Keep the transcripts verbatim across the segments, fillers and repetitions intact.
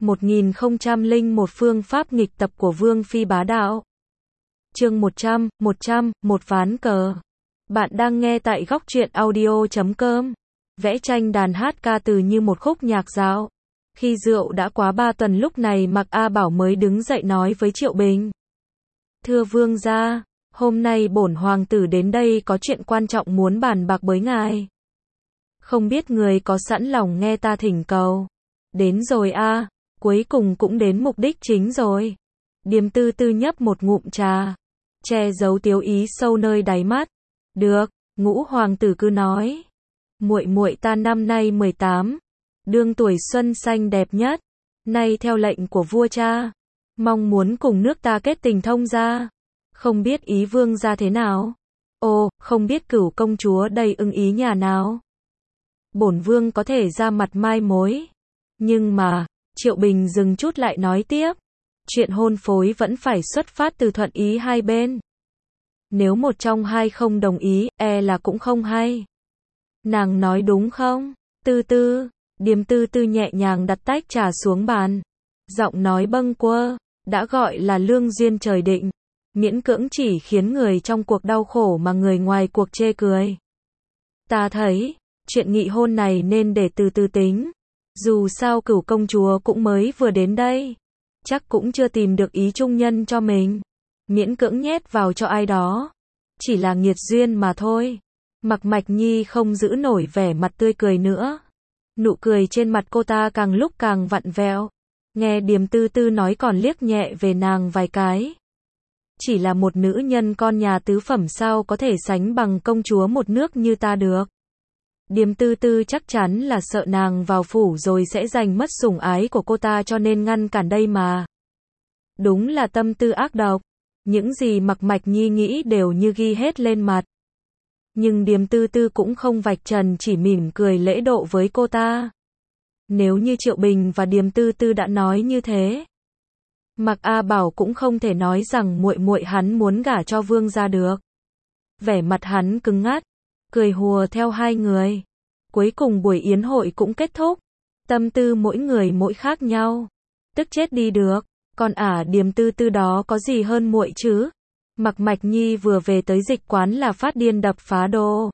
một nghìn không trăm lẻ một Phương pháp nghịch tập của Vương Phi bá đạo. Chương một trăm, một trăm, một ván cờ. Bạn đang nghe tại góc truyện audio chấm com. Vẽ tranh đàn hát ca từ như một khúc nhạc dạo. Khi rượu đã quá ba tuần lúc này Mạc A Bảo mới đứng dậy nói với Triệu Bình. Thưa Vương gia, hôm nay bổn hoàng tử đến đây có chuyện quan trọng muốn bàn bạc với ngài. Không biết người có sẵn lòng nghe ta thỉnh cầu. Đến rồi a, cuối cùng cũng đến mục đích chính rồi. Điềm Tư Tư nhấp một ngụm trà, che giấu tiếu ý sâu nơi đáy mắt. Được, Ngũ hoàng tử cứ nói. Muội muội ta năm nay mười tám, đương tuổi xuân xanh đẹp nhất. Nay theo lệnh của vua cha, mong muốn cùng nước ta kết tình thông gia. Không biết ý vương gia thế nào? Ồ, không biết Cửu công chúa đây ưng ý nhà nào? Bổn vương có thể ra mặt mai mối. Nhưng mà, Triệu Bình dừng chút lại nói tiếp. Chuyện hôn phối vẫn phải xuất phát từ thuận ý hai bên. Nếu một trong hai không đồng ý, e là cũng không hay. Nàng nói đúng không? Tư Tư, Điềm Tư Tư nhẹ nhàng đặt tách trà xuống bàn. Giọng nói bâng quơ, đã gọi là lương duyên trời định. Miễn cưỡng chỉ khiến người trong cuộc đau khổ mà người ngoài cuộc chê cười. Ta thấy, chuyện nghị hôn này nên để từ từ tính. Dù sao Cửu công chúa cũng mới vừa đến đây. Chắc cũng chưa tìm được ý trung nhân cho mình. Miễn cưỡng nhét vào cho ai đó. Chỉ là nghiệt duyên mà thôi. Mạc Mạch Nhi không giữ nổi vẻ mặt tươi cười nữa. Nụ cười trên mặt cô ta càng lúc càng vặn vẹo. Nghe Điềm Tư Tư nói còn liếc nhẹ về nàng vài cái. Chỉ là một nữ nhân con nhà tứ phẩm sao có thể sánh bằng công chúa một nước như ta được. Điềm Tư Tư chắc chắn là sợ nàng vào phủ rồi sẽ giành mất sủng ái của cô ta cho nên ngăn cản đây mà. Đúng là tâm tư ác độc. Những gì Mạc Mạch Nhi nghĩ đều như ghi hết lên mặt. Nhưng Điềm Tư Tư cũng không vạch trần, chỉ mỉm cười lễ độ với cô ta. Nếu như Triệu Bình và Điềm Tư Tư đã nói như thế, Mạc A Bảo cũng không thể nói rằng muội muội hắn muốn gả cho vương gia được. Vẻ mặt hắn cứng ngắt, cười hùa theo hai người. Cuối cùng buổi yến hội cũng kết thúc. Tâm tư mỗi người mỗi khác nhau. Tức chết đi được. Còn ả Điềm Tư Tư đó có gì hơn muội chứ? Mạc Mạch Nhi vừa về tới dịch quán là phát điên đập phá đồ.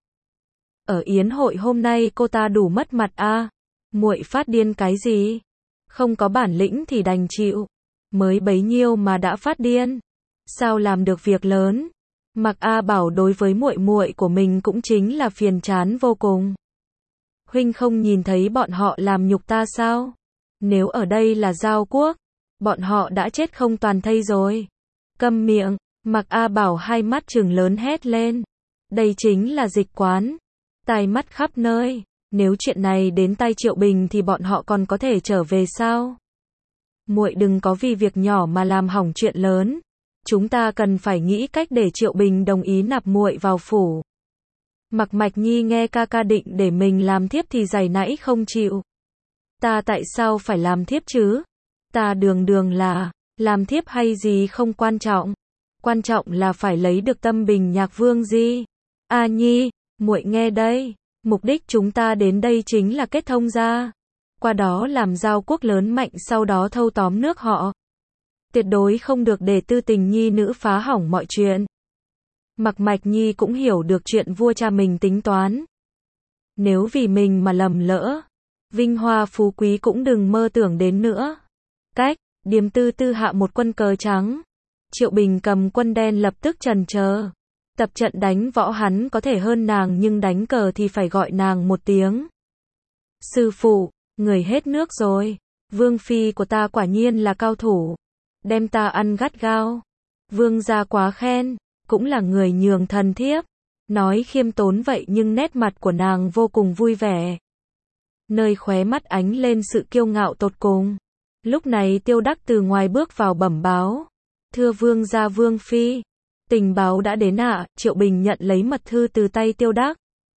Ở yến hội hôm nay cô ta đủ mất mặt a. À? Muội phát điên cái gì? Không có bản lĩnh thì đành chịu. Mới bấy nhiêu mà đã phát điên. Sao làm được việc lớn? Mạc A Bảo đối với muội muội của mình cũng chính là phiền chán vô cùng. Huynh không nhìn thấy bọn họ làm nhục ta sao? Nếu ở đây là Giao Quốc, bọn họ đã chết không toàn thây rồi. Câm miệng, Mạc A Bảo hai mắt trừng lớn hét lên. Đây chính là dịch quán. Tai mắt khắp nơi. Nếu chuyện này đến tai Triệu Bình thì bọn họ còn có thể trở về sao? Muội đừng có vì việc nhỏ mà làm hỏng chuyện lớn. Chúng ta cần phải nghĩ cách để Triệu Bình đồng ý nạp muội vào phủ. Mạc Mạch Nhi nghe ca ca định để mình làm thiếp thì giày nãy không chịu. Ta tại sao phải làm thiếp chứ? Ta đường đường là, làm thiếp hay gì không quan trọng. Quan trọng là phải lấy được tâm Bình Nhạc Vương Di. A Nhi, muội nghe đây, mục đích chúng ta đến đây chính là kết thông gia. Qua đó làm Giao Quốc lớn mạnh, sau đó thâu tóm nước họ. Tuyệt đối không được để tư tình nhi nữ phá hỏng mọi chuyện. Mạc Mạch Nhi cũng hiểu được chuyện vua cha mình tính toán. Nếu vì mình mà lầm lỡ, vinh hoa phú quý cũng đừng mơ tưởng đến nữa. Cách, Điềm Tư Tư hạ một quân cờ trắng. Triệu Bình cầm quân đen lập tức chần chờ. Tập trận đánh võ hắn có thể hơn nàng nhưng đánh cờ thì phải gọi nàng một tiếng. Sư phụ, người hết nước rồi. Vương phi của ta quả nhiên là cao thủ. Đem ta ăn gắt gao. Vương gia quá khen. Cũng là người nhường thần thiếp. Nói khiêm tốn vậy nhưng nét mặt của nàng vô cùng vui vẻ. Nơi khóe mắt ánh lên sự kiêu ngạo tột cùng. Lúc này Tiêu Đắc từ ngoài bước vào bẩm báo. Thưa vương gia vương phi. Tình báo đã đến ạ. À? Triệu Bình nhận lấy mật thư từ tay Tiêu Đắc.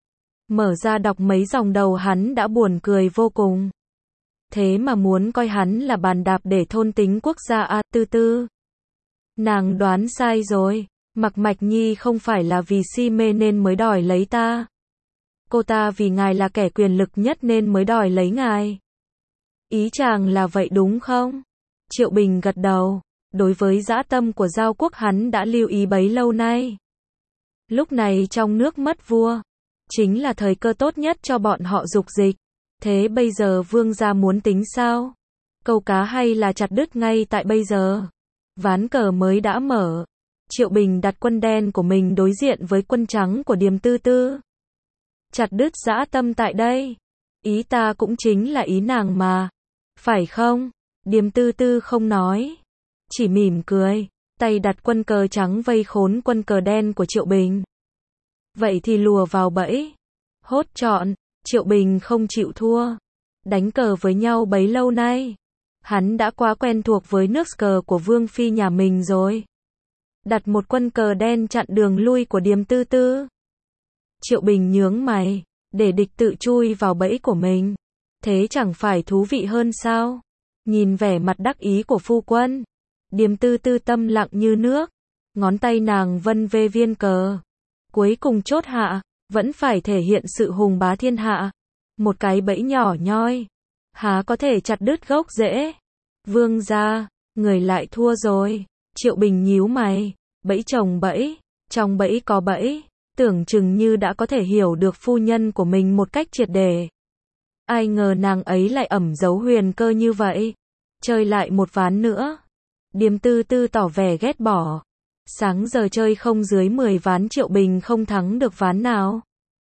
Mở ra đọc mấy dòng đầu hắn đã buồn cười vô cùng. Thế mà muốn coi hắn là bàn đạp để thôn tính quốc gia a. À, Tư Tư. Nàng đoán sai rồi. Mạc Mạch Nhi không phải là vì si mê nên mới đòi lấy ta. Cô ta vì ngài là kẻ quyền lực nhất nên mới đòi lấy ngài. Ý chàng là vậy đúng không? Triệu Bình gật đầu. Đối với dã tâm của Giao quốc hắn đã lưu ý bấy lâu nay. Lúc này trong nước mất vua, chính là thời cơ tốt nhất cho bọn họ dục dịch. Thế bây giờ vương gia muốn tính sao? Câu cá hay là chặt đứt ngay tại bây giờ? Ván cờ mới đã mở. Triệu Bình đặt quân đen của mình đối diện với quân trắng của Điềm Tư Tư. Chặt đứt dã tâm tại đây. Ý ta cũng chính là ý nàng mà. Phải không? Điềm Tư Tư không nói. Chỉ mỉm cười. Tay đặt quân cờ trắng vây khốn quân cờ đen của Triệu Bình. Vậy thì lùa vào bẫy. Hốt trọn. Triệu Bình không chịu thua. Đánh cờ với nhau bấy lâu nay. Hắn đã quá quen thuộc với nước cờ của Vương Phi nhà mình rồi. Đặt một quân cờ đen chặn đường lui của Điềm Tư Tư. Triệu Bình nhướng mày. Để địch tự chui vào bẫy của mình. Thế chẳng phải thú vị hơn sao? Nhìn vẻ mặt đắc ý của phu quân. Điềm Tư Tư tâm lặng như nước. Ngón tay nàng vân vê viên cờ. Cuối cùng chốt hạ. Vẫn phải thể hiện sự hùng bá thiên hạ. Một cái bẫy nhỏ nhoi. Há có thể chặt đứt gốc rễ. Vương gia, người lại thua rồi. Triệu Bình nhíu mày. Bẫy chồng bẫy. Trong bẫy có bẫy. Tưởng chừng như đã có thể hiểu được phu nhân của mình một cách triệt để. Ai ngờ nàng ấy lại ẩn giấu huyền cơ như vậy. Chơi lại một ván nữa. Điềm Tư Tư tỏ vẻ ghét bỏ. Sáng giờ chơi không dưới mười ván Triệu Bình không thắng được ván nào.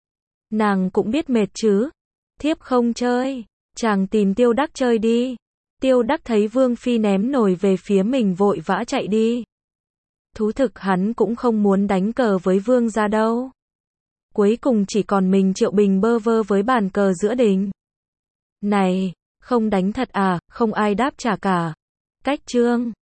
Nàng cũng biết mệt chứ. Thiếp không chơi. Chàng tìm Tiêu Đắc chơi đi. Tiêu Đắc thấy Vương Phi ném nồi về phía mình vội vã chạy đi. Thú thực hắn cũng không muốn đánh cờ với Vương gia đâu. Cuối cùng chỉ còn mình Triệu Bình bơ vơ với bàn cờ giữa đình. Này, không đánh thật à, không ai đáp trả cả. Cách trương.